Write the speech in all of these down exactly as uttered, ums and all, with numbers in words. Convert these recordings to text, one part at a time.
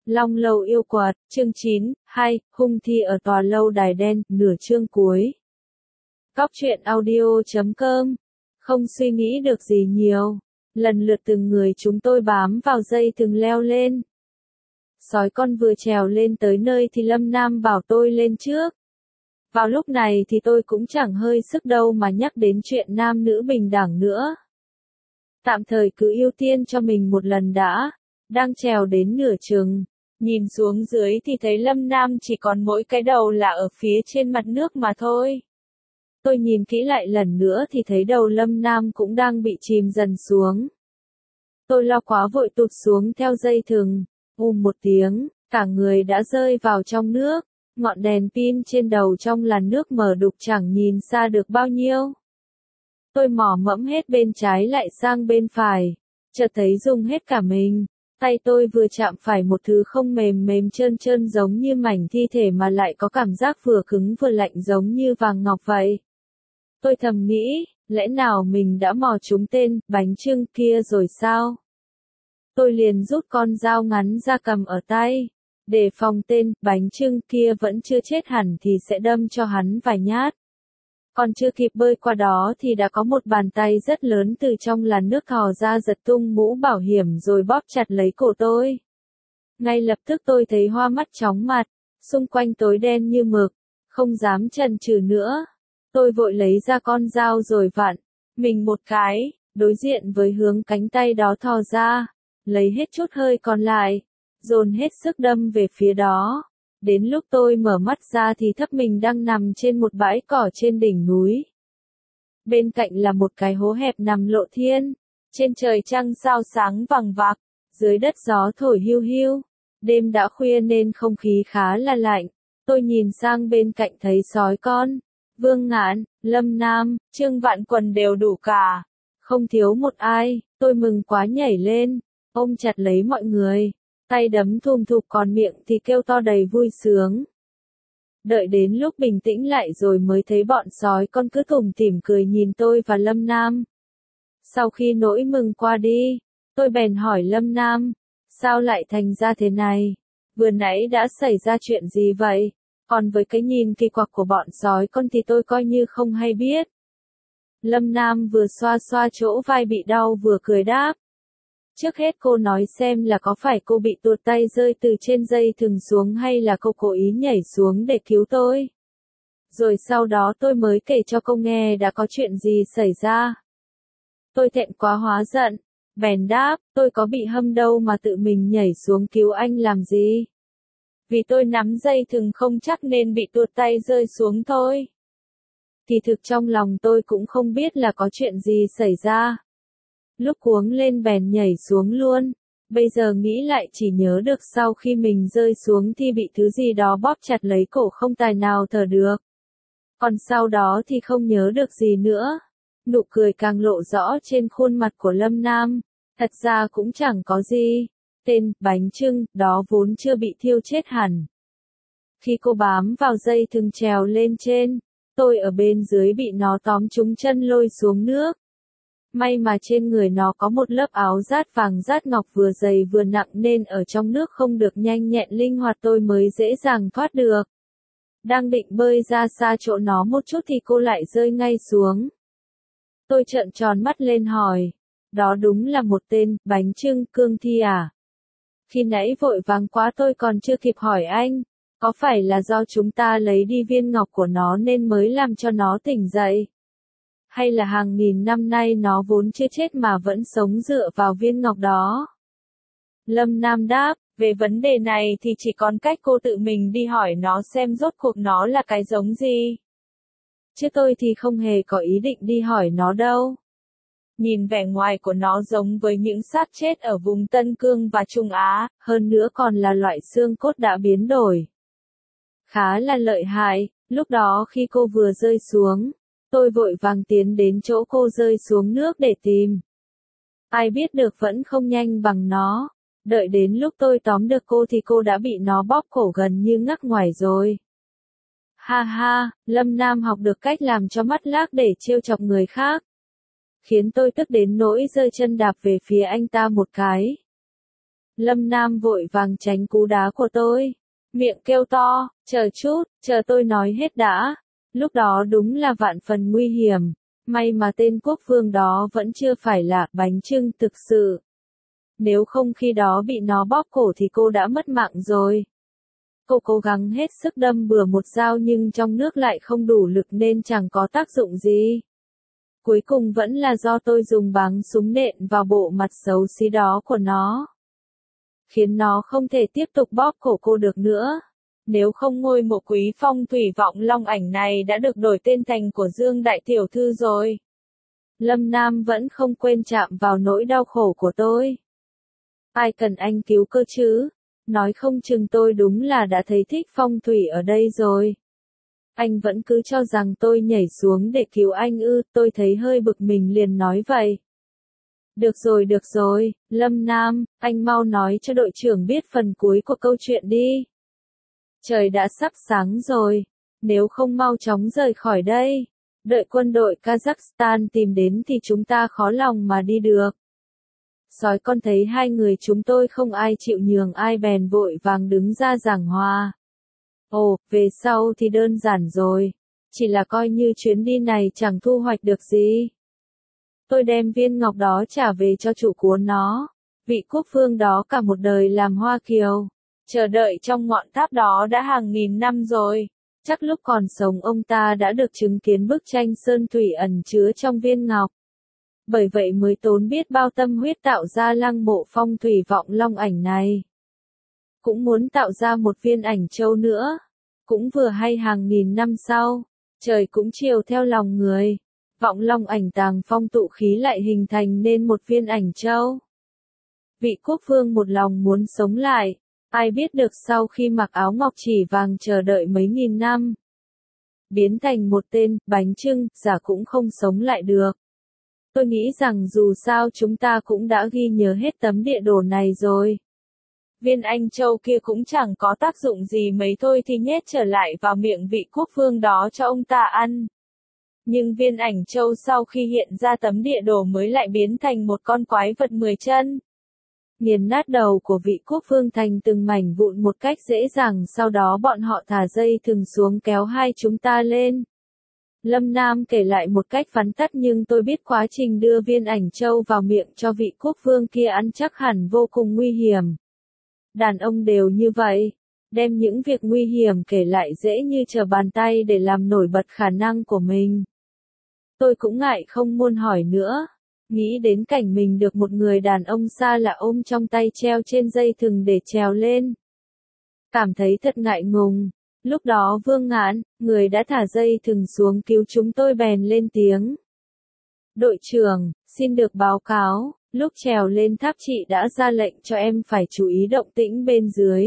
Long Lâu yêu quật, chương chín, hai, hung thi ở tòa lâu đài đen, nửa chương cuối. Cóc truyện audio chấm com. Không suy nghĩ được gì nhiều. Lần lượt từng người chúng tôi bám vào dây từng leo lên. Sói con vừa trèo lên tới nơi thì Lâm Nam bảo tôi lên trước. Vào lúc này thì tôi cũng chẳng hơi sức đâu mà nhắc đến chuyện nam nữ bình đẳng nữa. Tạm thời cứ ưu tiên cho mình một lần đã. Đang trèo đến nửa chừng. Nhìn xuống dưới thì thấy Lâm Nam chỉ còn mỗi cái đầu là ở phía trên mặt nước mà thôi. Tôi nhìn kỹ lại lần nữa thì thấy đầu Lâm Nam cũng đang bị chìm dần xuống. Tôi lo quá vội tụt xuống theo dây thừng. Ùm một tiếng, cả người đã rơi vào trong nước. Ngọn đèn pin trên đầu trong làn nước mờ đục chẳng nhìn xa được bao nhiêu. Tôi mò mẫm hết bên trái lại sang bên phải. Chợt thấy rung hết cả mình. Tay tôi vừa chạm phải một thứ không mềm mềm trơn trơn giống như mảnh thi thể mà lại có cảm giác vừa cứng vừa lạnh giống như vàng ngọc vậy. Tôi thầm nghĩ, lẽ nào mình đã mò trúng tên bánh chưng kia rồi sao? Tôi liền rút con dao ngắn ra cầm ở tay. Để phòng tên bánh chưng kia vẫn chưa chết hẳn thì sẽ đâm cho hắn vài nhát. Còn chưa kịp bơi qua đó thì đã có một bàn tay rất lớn từ trong làn nước thò ra giật tung mũ bảo hiểm rồi bóp chặt lấy cổ tôi. Ngay lập tức tôi thấy hoa mắt chóng mặt, xung quanh tối đen như mực, không dám chần chừ nữa. Tôi vội lấy ra con dao rồi vặn mình một cái, đối diện với hướng cánh tay đó thò ra, lấy hết chút hơi còn lại, dồn hết sức đâm về phía đó. Đến lúc tôi mở mắt ra thì thấp mình đang nằm trên một bãi cỏ trên đỉnh núi. Bên cạnh là một cái hố hẹp nằm lộ thiên. Trên trời trăng sao sáng vằng vặc. Dưới đất gió thổi hiu hiu. Đêm đã khuya nên không khí khá là lạnh. Tôi nhìn sang bên cạnh thấy sói con, Vương Ngạn, Lâm Nam, Trương Vạn Quần đều đủ cả. Không thiếu một ai. Tôi mừng quá nhảy lên, ôm chặt lấy mọi người. Tay đấm thùm thụp còn miệng thì kêu to đầy vui sướng. Đợi đến lúc bình tĩnh lại rồi mới thấy bọn sói con cứ tủm tỉm cười nhìn tôi và Lâm Nam. Sau khi nỗi mừng qua đi, tôi bèn hỏi Lâm Nam, sao lại thành ra thế này? Vừa nãy đã xảy ra chuyện gì vậy? Còn với cái nhìn kỳ quặc của bọn sói con thì tôi coi như không hay biết. Lâm Nam vừa xoa xoa chỗ vai bị đau vừa cười đáp. Trước hết cô nói xem là có phải cô bị tuột tay rơi từ trên dây thừng xuống hay là cô cố ý nhảy xuống để cứu tôi? Rồi sau đó tôi mới kể cho cô nghe đã có chuyện gì xảy ra. Tôi thẹn quá hóa giận, bèn đáp, tôi có bị hâm đâu mà tự mình nhảy xuống cứu anh làm gì? Vì tôi nắm dây thừng không chắc nên bị tuột tay rơi xuống thôi. Kỳ thực trong lòng tôi cũng không biết là có chuyện gì xảy ra. Lúc cuống lên bèn nhảy xuống luôn. Bây giờ nghĩ lại chỉ nhớ được sau khi mình rơi xuống thì bị thứ gì đó bóp chặt lấy cổ không tài nào thở được. Còn sau đó thì không nhớ được gì nữa. Nụ cười càng lộ rõ trên khuôn mặt của Lâm Nam. Thật ra cũng chẳng có gì. Tên bánh chưng đó vốn chưa bị thiêu chết hẳn. Khi cô bám vào dây thừng trèo lên trên, tôi ở bên dưới bị nó tóm trúng chân lôi xuống nước. May mà trên người nó có một lớp áo rát vàng rát ngọc vừa dày vừa nặng nên ở trong nước không được nhanh nhẹn linh hoạt tôi mới dễ dàng thoát được. Đang định bơi ra xa chỗ nó một chút thì cô lại rơi ngay xuống. Tôi trợn tròn mắt lên hỏi, đó đúng là một tên bánh chưng cương thi à? Khi nãy vội vàng quá tôi còn chưa kịp hỏi anh, có phải là do chúng ta lấy đi viên ngọc của nó nên mới làm cho nó tỉnh dậy? Hay là hàng nghìn năm nay nó vốn chưa chết mà vẫn sống dựa vào viên ngọc đó? Lâm Nam đáp, về vấn đề này thì chỉ còn cách cô tự mình đi hỏi nó xem rốt cuộc nó là cái giống gì. Chứ tôi thì không hề có ý định đi hỏi nó đâu. Nhìn vẻ ngoài của nó giống với những xác chết ở vùng Tân Cương và Trung Á, hơn nữa còn là loại xương cốt đã biến đổi. Khá là lợi hại, lúc đó khi cô vừa rơi xuống, tôi vội vàng tiến đến chỗ cô rơi xuống nước để tìm. Ai biết được vẫn không nhanh bằng nó. Đợi đến lúc tôi tóm được cô thì cô đã bị nó bóp cổ gần như ngắc ngoài rồi. Ha ha, Lâm Nam học được cách làm cho mắt lác để trêu chọc người khác. Khiến tôi tức đến nỗi giơ chân đạp về phía anh ta một cái. Lâm Nam vội vàng tránh cú đá của tôi. Miệng kêu to, chờ chút, chờ tôi nói hết đã. Lúc đó đúng là vạn phần nguy hiểm. May mà tên quốc vương đó vẫn chưa phải là bánh chưng thực sự. Nếu không khi đó bị nó bóp cổ thì cô đã mất mạng rồi. Cô cố gắng hết sức đâm bừa một dao nhưng trong nước lại không đủ lực nên chẳng có tác dụng gì. Cuối cùng vẫn là do tôi dùng báng súng nện vào bộ mặt xấu xí đó của nó. Khiến nó không thể tiếp tục bóp cổ cô được nữa. Nếu không ngôi mộ quý phong thủy vọng long ảnh này đã được đổi tên thành của Dương Đại Tiểu Thư rồi. Lâm Nam vẫn không quên chạm vào nỗi đau khổ của tôi. Ai cần anh cứu cơ chứ? Nói không chừng tôi đúng là đã thấy thích phong thủy ở đây rồi. Anh vẫn cứ cho rằng tôi nhảy xuống để cứu anh ư, tôi thấy hơi bực mình liền nói vậy. Được rồi được rồi, Lâm Nam, anh mau nói cho đội trưởng biết phần cuối của câu chuyện đi. Trời đã sắp sáng rồi, nếu không mau chóng rời khỏi đây, đợi quân đội Kazakhstan tìm đến thì chúng ta khó lòng mà đi được. Sói con thấy hai người chúng tôi không ai chịu nhường ai bèn vội vàng đứng ra giảng hòa. Ồ, về sau thì đơn giản rồi, chỉ là coi như chuyến đi này chẳng thu hoạch được gì. Tôi đem viên ngọc đó trả về cho chủ của nó, vị quốc vương đó cả một đời làm hoa kiều, chờ đợi trong ngọn tháp đó đã hàng nghìn năm rồi, chắc lúc còn sống ông ta đã được chứng kiến bức tranh sơn thủy ẩn chứa trong viên ngọc. Bởi vậy mới tốn biết bao tâm huyết tạo ra lăng mộ phong thủy vọng long ảnh này. Cũng muốn tạo ra một viên ảnh châu nữa. Cũng vừa hay hàng nghìn năm sau, trời cũng chiều theo lòng người. Vọng long ảnh tàng phong tụ khí lại hình thành nên một viên ảnh châu. Vị quốc vương một lòng muốn sống lại, ai biết được sau khi mặc áo ngọc chỉ vàng chờ đợi mấy nghìn năm. Biến thành một tên, bánh chưng, giả cũng không sống lại được. Tôi nghĩ rằng dù sao chúng ta cũng đã ghi nhớ hết tấm địa đồ này rồi. Viên anh châu kia cũng chẳng có tác dụng gì mấy thôi thì nhét trở lại vào miệng vị quốc vương đó cho ông ta ăn. Nhưng viên ảnh châu sau khi hiện ra tấm địa đồ mới lại biến thành một con quái vật mười chân. Nghiền nát đầu của vị quốc vương thành từng mảnh vụn một cách dễ dàng, sau đó bọn họ thả dây thừng xuống kéo hai chúng ta lên. Lâm Nam kể lại một cách vắn tắt nhưng tôi biết quá trình đưa viên ảnh châu vào miệng cho vị quốc vương kia ăn chắc hẳn vô cùng nguy hiểm. Đàn ông đều như vậy, đem những việc nguy hiểm kể lại dễ như trở bàn tay để làm nổi bật khả năng của mình. Tôi cũng ngại không muốn hỏi nữa, nghĩ đến cảnh mình được một người đàn ông xa lạ ôm trong tay treo trên dây thừng để trèo lên. Cảm thấy thật ngại ngùng. Lúc đó Vương Ngạn, người đã thả dây thừng xuống cứu chúng tôi bèn lên tiếng. Đội trưởng, xin được báo cáo, lúc trèo lên tháp chị đã ra lệnh cho em phải chú ý động tĩnh bên dưới.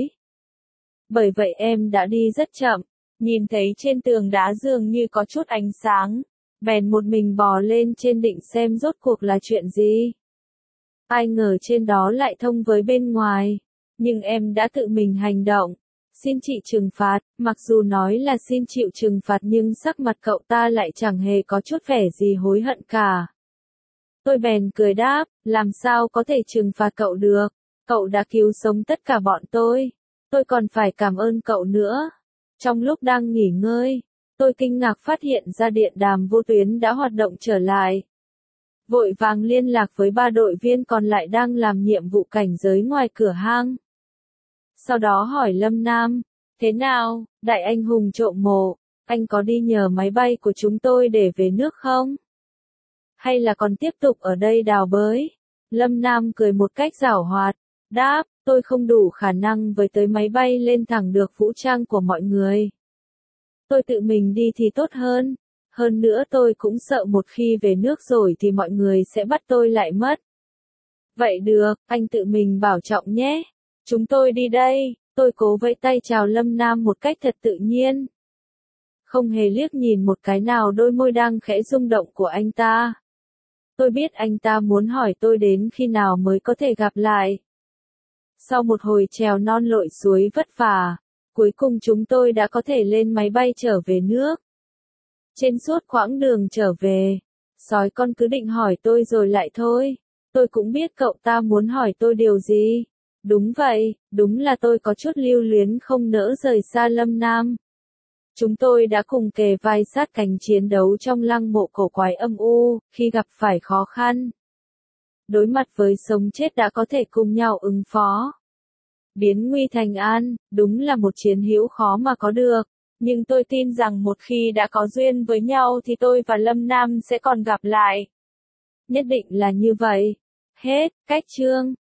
Bởi vậy em đã đi rất chậm, nhìn thấy trên tường đá dường như có chút ánh sáng, bèn một mình bò lên trên định xem rốt cuộc là chuyện gì. Ai ngờ trên đó lại thông với bên ngoài, nhưng em đã tự mình hành động. Xin chị trừng phạt, mặc dù nói là xin chịu trừng phạt nhưng sắc mặt cậu ta lại chẳng hề có chút vẻ gì hối hận cả. Tôi bèn cười đáp, làm sao có thể trừng phạt cậu được, cậu đã cứu sống tất cả bọn tôi, tôi còn phải cảm ơn cậu nữa. Trong lúc đang nghỉ ngơi, tôi kinh ngạc phát hiện ra điện đàm vô tuyến đã hoạt động trở lại. Vội vàng liên lạc với ba đội viên còn lại đang làm nhiệm vụ cảnh giới ngoài cửa hang. Sau đó hỏi Lâm Nam, thế nào, đại anh hùng trộm mộ, anh có đi nhờ máy bay của chúng tôi để về nước không? Hay là còn tiếp tục ở đây đào bới? Lâm Nam cười một cách giảo hoạt, đáp, tôi không đủ khả năng với tới máy bay lên thẳng được vũ trang của mọi người. Tôi tự mình đi thì tốt hơn, hơn nữa tôi cũng sợ một khi về nước rồi thì mọi người sẽ bắt tôi lại mất. Vậy được, anh tự mình bảo trọng nhé. Chúng tôi đi đây, tôi cố vẫy tay chào Lâm Nam một cách thật tự nhiên. Không hề liếc nhìn một cái nào đôi môi đang khẽ rung động của anh ta. Tôi biết anh ta muốn hỏi tôi đến khi nào mới có thể gặp lại. Sau một hồi trèo non lội suối vất vả, cuối cùng chúng tôi đã có thể lên máy bay trở về nước. Trên suốt quãng đường trở về, sói con cứ định hỏi tôi rồi lại thôi. Tôi cũng biết cậu ta muốn hỏi tôi điều gì. Đúng vậy, đúng là tôi có chút lưu luyến không nỡ rời xa Lâm Nam. Chúng tôi đã cùng kề vai sát cánh chiến đấu trong lăng mộ cổ quái âm u, khi gặp phải khó khăn. Đối mặt với sống chết đã có thể cùng nhau ứng phó. Biến nguy thành an, đúng là một chiến hữu khó mà có được. Nhưng tôi tin rằng một khi đã có duyên với nhau thì tôi và Lâm Nam sẽ còn gặp lại. Nhất định là như vậy. Hết, cách chương.